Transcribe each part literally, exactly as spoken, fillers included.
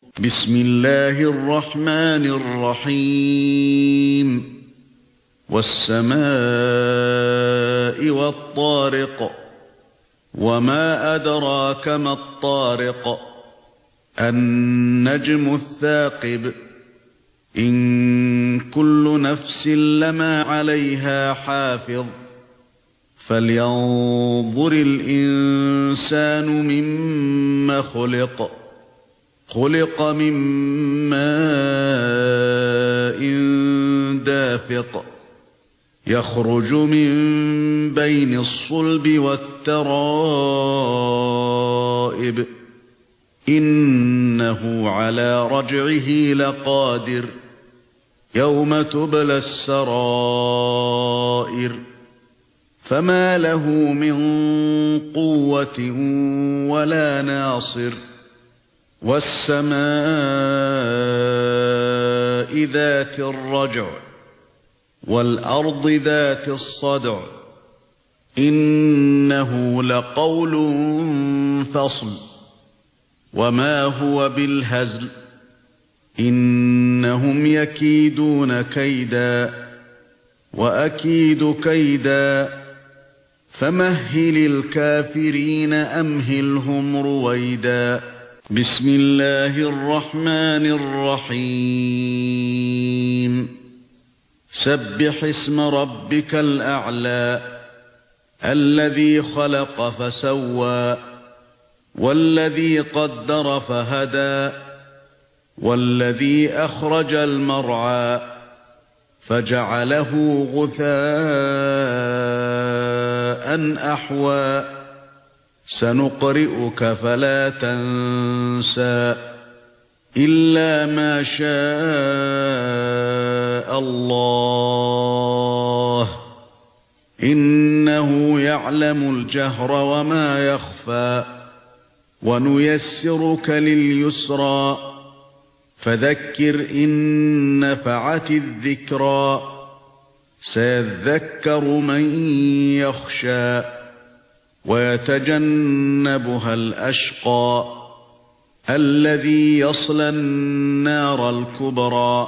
بسم الله الرحمن الرحيم والسماء والطارق وما أدراك ما الطارق النجم الثاقب إن كل نفس لما عليها حافظ فلينظر الإنسان مما خلق خلق من ماء دافق يخرج من بين الصلب والترائب إنه على رجعه لقادر يوم تبلى السرائر فما له من قوة ولا ناصر والسماء ذات الرجع والأرض ذات الصدع إنه لقول فصل وما هو بالهزل إنهم يكيدون كيدا وأكيد كيدا فمهل الكافرين أمهلهم رويدا بسم الله الرحمن الرحيم سبح اسم ربك الأعلى الذي خلق فسوى والذي قدر فهدى والذي أخرج المرعى فجعله غثاء أحوى سنقرئك فلا تنسى إلا ما شاء الله إنه يعلم الجهر وما يخفى ونيسرك لليسرى فذكر إن نفعت الذكرى سيذكر من يخشى ويتجنبها الأشقى الذي يصلى النار الكبرى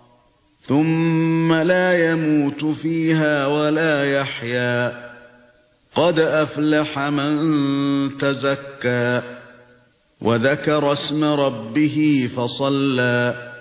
ثم لا يموت فيها ولا يحيا قد أفلح من تزكى وذكر اسم ربه فصلى